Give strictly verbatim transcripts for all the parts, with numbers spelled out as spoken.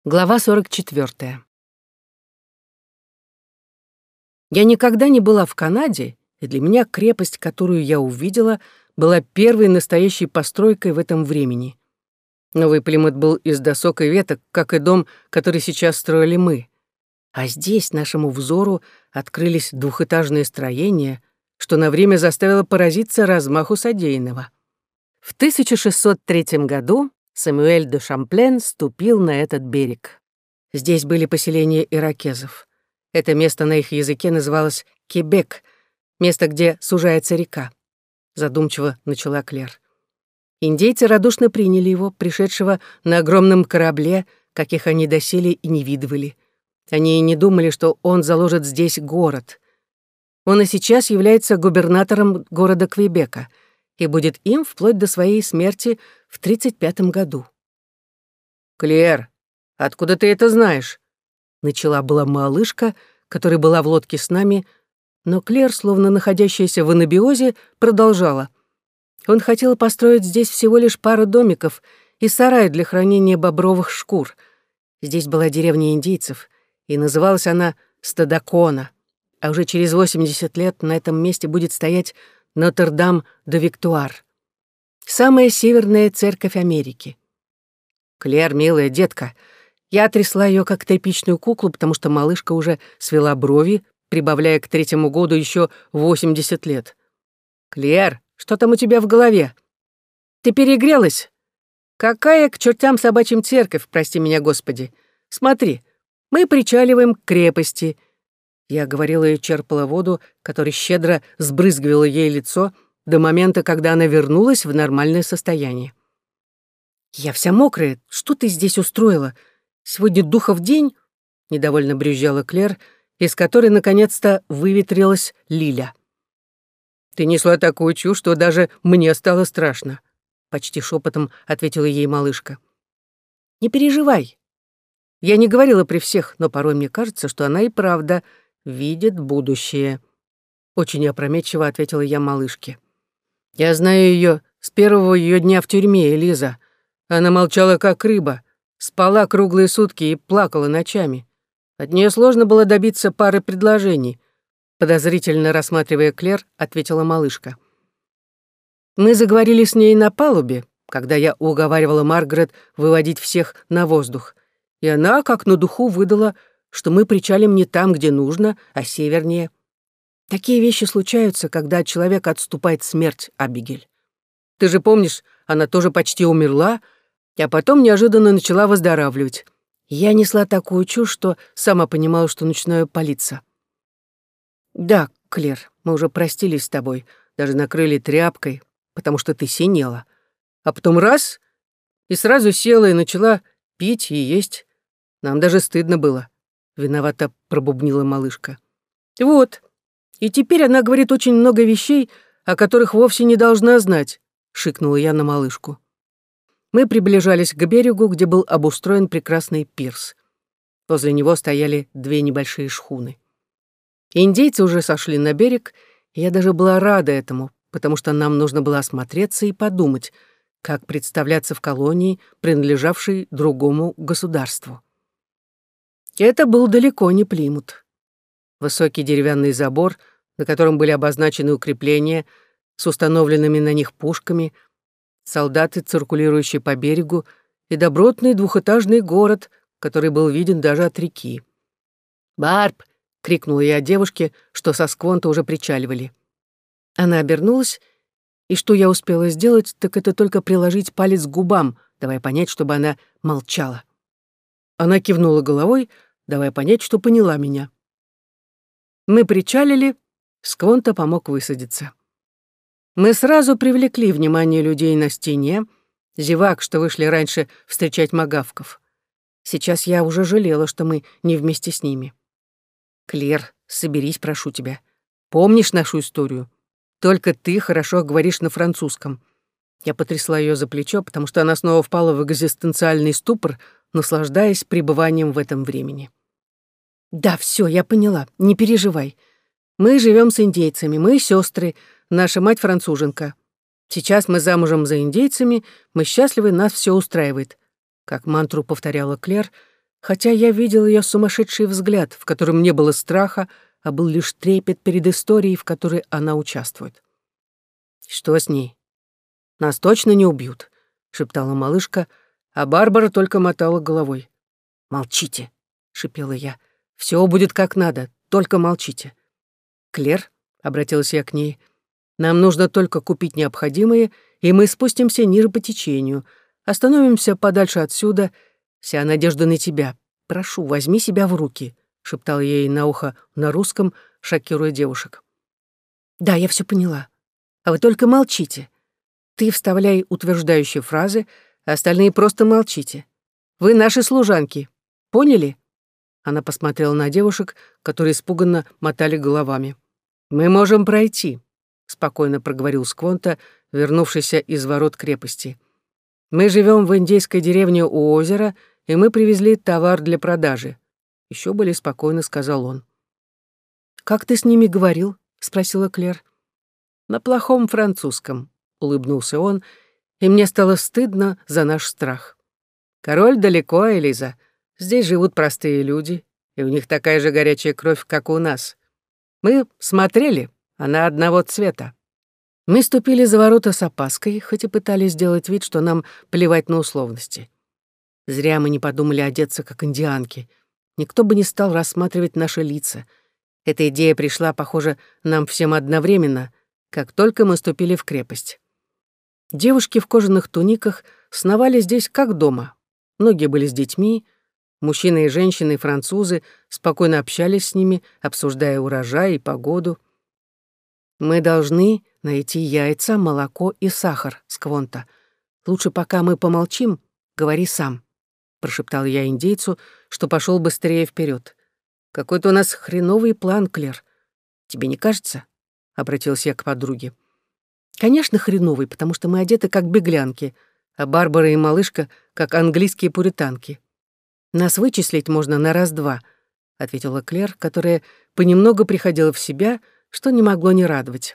Глава сорок четвёртая. Я никогда не была в Канаде, и для меня крепость, которую я увидела, была первой настоящей постройкой в этом времени. Новый Плимут был из досок и веток, как и дом, который сейчас строили мы. А здесь нашему взору открылись двухэтажные строения, что на время заставило поразиться размаху содеянного. В тысяча шестьсот третьем году Самюэль де Шамплен ступил на этот берег. Здесь были поселения иракезов. Это место на их языке называлось Кебек, место, где сужается река. Задумчиво начала Клер. Индейцы радушно приняли его, пришедшего на огромном корабле, каких они доселе и не видывали. Они и не думали, что он заложит здесь город. Он и сейчас является губернатором города Квебека и будет им вплоть до своей смерти в тридцать пятом году. «Клер, откуда ты это знаешь?» Начала была малышка, которая была в лодке с нами, но Клер, словно находящаяся в анабиозе, продолжала. Он хотел построить здесь всего лишь пару домиков и сарай для хранения бобровых шкур. Здесь была деревня индейцев, и называлась она Стадакона, а уже через восемьдесят лет на этом месте будет стоять Нотр-Дам-де-Виктуар, самая северная церковь Америки. Клер, милая детка, я трясла ее как тряпичную куклу, потому что малышка уже свела брови, прибавляя к третьему году еще восемьдесят лет. «Клер, что там у тебя в голове? Ты перегрелась? Какая к чертям собачьим церковь, прости меня, Господи? Смотри, мы причаливаем к крепости». Я говорила и черпала воду, которая щедро сбрызгивала ей лицо до момента, когда она вернулась в нормальное состояние. «Я вся мокрая. Что ты здесь устроила? Сегодня духов день?» — недовольно брюзжала Клер, из которой наконец-то выветрилась Лиля. «Ты несла такую чушь, что даже мне стало страшно», — почти шепотом ответила ей малышка. «Не переживай. Я не говорила при всех, но порой мне кажется, что она и правда видит будущее», — очень опрометчиво ответила я малышке. «Я знаю ее с первого ее дня в тюрьме, Элиза. Она молчала, как рыба, спала круглые сутки и плакала ночами. От нее сложно было добиться пары предложений», — подозрительно рассматривая Клер, ответила малышка. «Мы заговорили с ней на палубе, когда я уговаривала Маргарет выводить всех на воздух, и она, как на духу, выдала, что мы причалим не там, где нужно, а севернее. Такие вещи случаются, когда от человека отступает смерть, Абигель. Ты же помнишь, она тоже почти умерла, а потом неожиданно начала выздоравливать. Я несла такую чушь, что сама понимала, что начинаю палиться. Да, Клер, мы уже простились с тобой, даже накрыли тряпкой, потому что ты синела. А потом раз — и сразу села и начала пить и есть. Нам даже стыдно было», — виновато пробубнила малышка. «Вот, и теперь она говорит очень много вещей, о которых вовсе не должна знать», — шикнула я на малышку. Мы приближались к берегу, где был обустроен прекрасный пирс. Возле него стояли две небольшие шхуны. Индейцы уже сошли на берег, и я даже была рада этому, потому что нам нужно было осмотреться и подумать, как представляться в колонии, принадлежавшей другому государству. Это был далеко не Плимут. Высокий деревянный забор, на котором были обозначены укрепления с установленными на них пушками, солдаты, циркулирующие по берегу, и добротный двухэтажный город, который был виден даже от реки. «Барб!» — крикнула я девушке, что со сквонта уже причаливали. Она обернулась, и что я успела сделать, так это только приложить палец к губам, давая понять, чтобы она молчала. Она кивнула головой, давая понять, что поняла меня. Мы причалили, сквонта помог высадиться. Мы сразу привлекли внимание людей на стене, зевак, что вышли раньше встречать магавков. Сейчас я уже жалела, что мы не вместе с ними. «Клер, соберись, прошу тебя. Помнишь нашу историю? Только ты хорошо говоришь на французском». Я потрясла ее за плечо, потому что она снова впала в экзистенциальный ступор, наслаждаясь пребыванием в этом времени. «Да, все, я поняла, не переживай. Мы живем с индейцами, мы сестры, наша мать француженка. Сейчас мы замужем за индейцами, мы счастливы, нас все устраивает», как мантру повторяла Клер, хотя я видел ее сумасшедший взгляд, в котором не было страха, а был лишь трепет перед историей, в которой она участвует. «Что с ней? Нас точно не убьют», — шептала малышка, а Барбара только мотала головой. «Молчите», — шипела я. «Все будет как надо, только молчите». «Клер», — обратилась я к ней, — «нам нужно только купить необходимое, и мы спустимся ниже по течению, остановимся подальше отсюда. Вся надежда на тебя. Прошу, возьми себя в руки», — шептала я ей на ухо на русском, шокируя девушек. «Да, я все поняла. А вы только молчите. Ты вставляй утверждающие фразы, а остальные просто молчите. Вы наши служанки. Поняли?» Она посмотрела на девушек, которые испуганно мотали головами. «Мы можем пройти», — спокойно проговорил Сквонта, вернувшийся из ворот крепости. «Мы живем в индейской деревне у озера, и мы привезли товар для продажи», — еще более спокойно сказал он. «Как ты с ними говорил?» — спросила Клер. «На плохом французском», — улыбнулся он, и мне стало стыдно за наш страх. «Король далеко, Элиза. Здесь живут простые люди, и у них такая же горячая кровь, как у нас. Мы смотрели, она одного цвета». Мы ступили за ворота с опаской, хоть и пытались сделать вид, что нам плевать на условности. Зря мы не подумали одеться, как индианки. Никто бы не стал рассматривать наши лица. Эта идея пришла, похоже, нам всем одновременно, как только мы ступили в крепость. Девушки в кожаных туниках сновали здесь как дома. Многие были с детьми. Мужчины и женщины, и французы спокойно общались с ними, обсуждая урожай и погоду. «Мы должны найти яйца, молоко и сахар, Сквонта. Лучше, пока мы помолчим, говори сам», — прошептал я индейцу, что пошел быстрее вперед. «Какой-то у нас хреновый план, Клер. Тебе не кажется?» — обратилась я к подруге. «Конечно, хреновый, потому что мы одеты как беглянки, а Барбара и малышка — как английские пуританки. Нас вычислить можно на раз-два», — ответила Клер, которая понемногу приходила в себя, что не могло не радовать.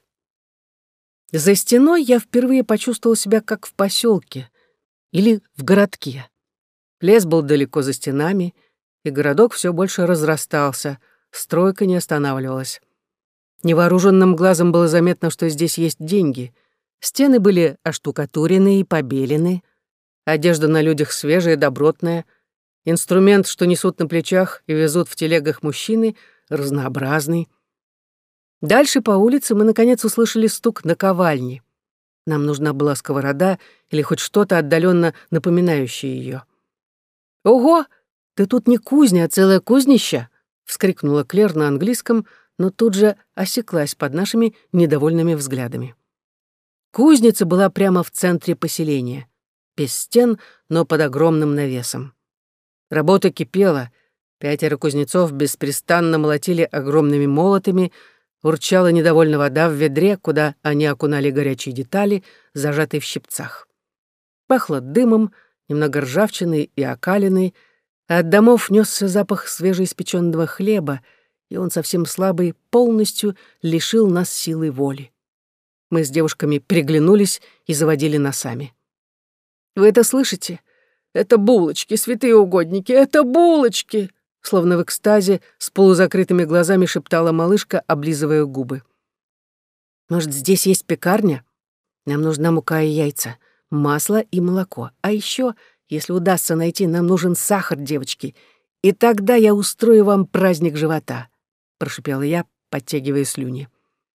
За стеной я впервые почувствовала себя как в поселке или в городке. Лес был далеко за стенами, и городок все больше разрастался, стройка не останавливалась. Невооруженным глазом было заметно, что здесь есть деньги. Стены были оштукатурены и побелены, одежда на людях свежая и добротная, инструмент, что несут на плечах и везут в телегах мужчины, разнообразный. Дальше по улице мы, наконец, услышали стук наковальни. Нам нужна была сковорода или хоть что-то отдаленно напоминающее ее. «Ого! Ты тут не кузня, а целое кузнище!» — вскрикнула Клер на английском, но тут же осеклась под нашими недовольными взглядами. Кузница была прямо в центре поселения, без стен, но под огромным навесом. Работа кипела, пятеро кузнецов беспрестанно молотили огромными молотами, урчала недовольно вода в ведре, куда они окунали горячие детали, зажатые в щипцах. Пахло дымом, немного ржавчиной и окалиной, а от домов нёсся запах свежеиспечённого хлеба, и он совсем слабый полностью лишил нас силы воли. Мы с девушками переглянулись и заводили носами. «Вы это слышите? Это булочки, святые угодники, это булочки!» Словно в экстазе, с полузакрытыми глазами шептала малышка, облизывая губы. «Может, здесь есть пекарня? Нам нужна мука и яйца, масло и молоко. А еще, если удастся найти, нам нужен сахар, девочки. И тогда я устрою вам праздник живота», — прошипела я, подтягивая слюни.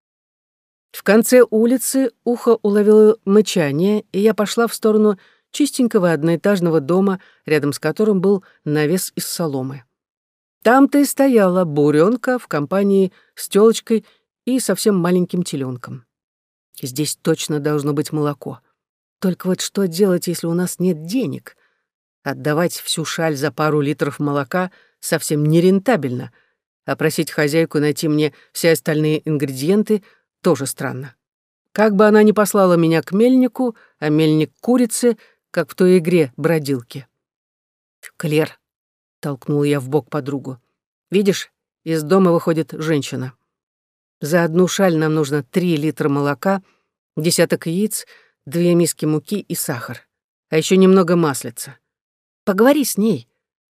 В конце улицы ухо уловило мычание, и я пошла в сторону чистенького одноэтажного дома, рядом с которым был навес из соломы. Там-то и стояла буренка в компании с тёлочкой и совсем маленьким теленком. Здесь точно должно быть молоко. Только вот что делать, если у нас нет денег? Отдавать всю шаль за пару литров молока совсем нерентабельно, а просить хозяйку найти мне все остальные ингредиенты тоже странно. Как бы она ни послала меня к мельнику, а мельник к курице, как в той игре бродилки. «Клер», — толкнула я в бок подругу, — «видишь, из дома выходит женщина. За одну шаль нам нужно три литра молока, десяток яиц, две миски муки и сахар, а еще немного маслица. Поговори с ней.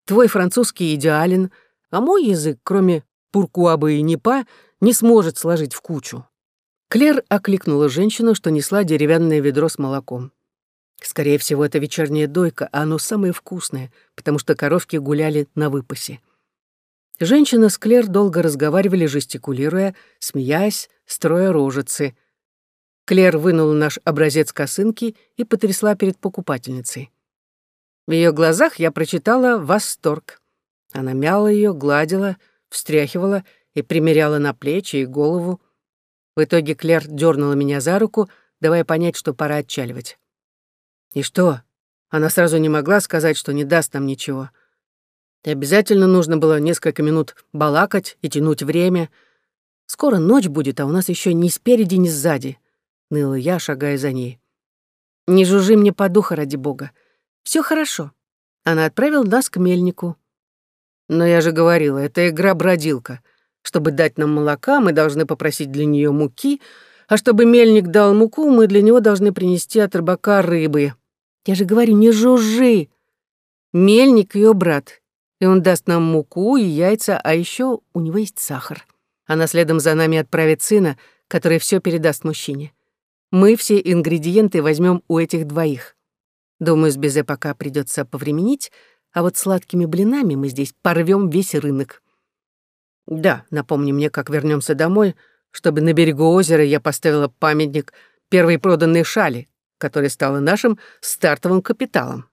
Твой французский идеален, а мой язык, кроме пуркуабы и непа, не сможет сложить в кучу». Клер окликнула женщину, что несла деревянное ведро с молоком. Скорее всего, это вечерняя дойка, а оно самое вкусное, потому что коровки гуляли на выпасе. Женщина с Клер долго разговаривали, жестикулируя, смеясь, строя рожицы. Клер вынула наш образец косынки и потрясла перед покупательницей. В ее глазах я прочитала восторг. Она мяла ее, гладила, встряхивала и примеряла на плечи и голову. В итоге Клер дернула меня за руку, давая понять, что пора отчаливать. И что? Она сразу не могла сказать, что не даст нам ничего. И обязательно нужно было несколько минут балакать и тянуть время. Скоро ночь будет, а у нас еще ни спереди, ни сзади, ныла я, шагая за ней. Не жужжи мне по духу, ради бога. Все хорошо. Она отправила нас к мельнику. Но я же говорила, это игра-бродилка. Чтобы дать нам молока, мы должны попросить для нее муки, а чтобы мельник дал муку, мы для него должны принести от рыбака рыбы. Я же говорю, не жужжи. Мельник — ее брат, и он даст нам муку и яйца, а еще у него есть сахар. Она следом за нами отправит сына, который все передаст мужчине. Мы все ингредиенты возьмем у этих двоих. Думаю, с безе пока придется повременить, а вот сладкими блинами мы здесь порвем весь рынок. Да, напомни мне, как вернемся домой, чтобы на берегу озера я поставила памятник первой проданной шали, которая стала нашим стартовым капиталом.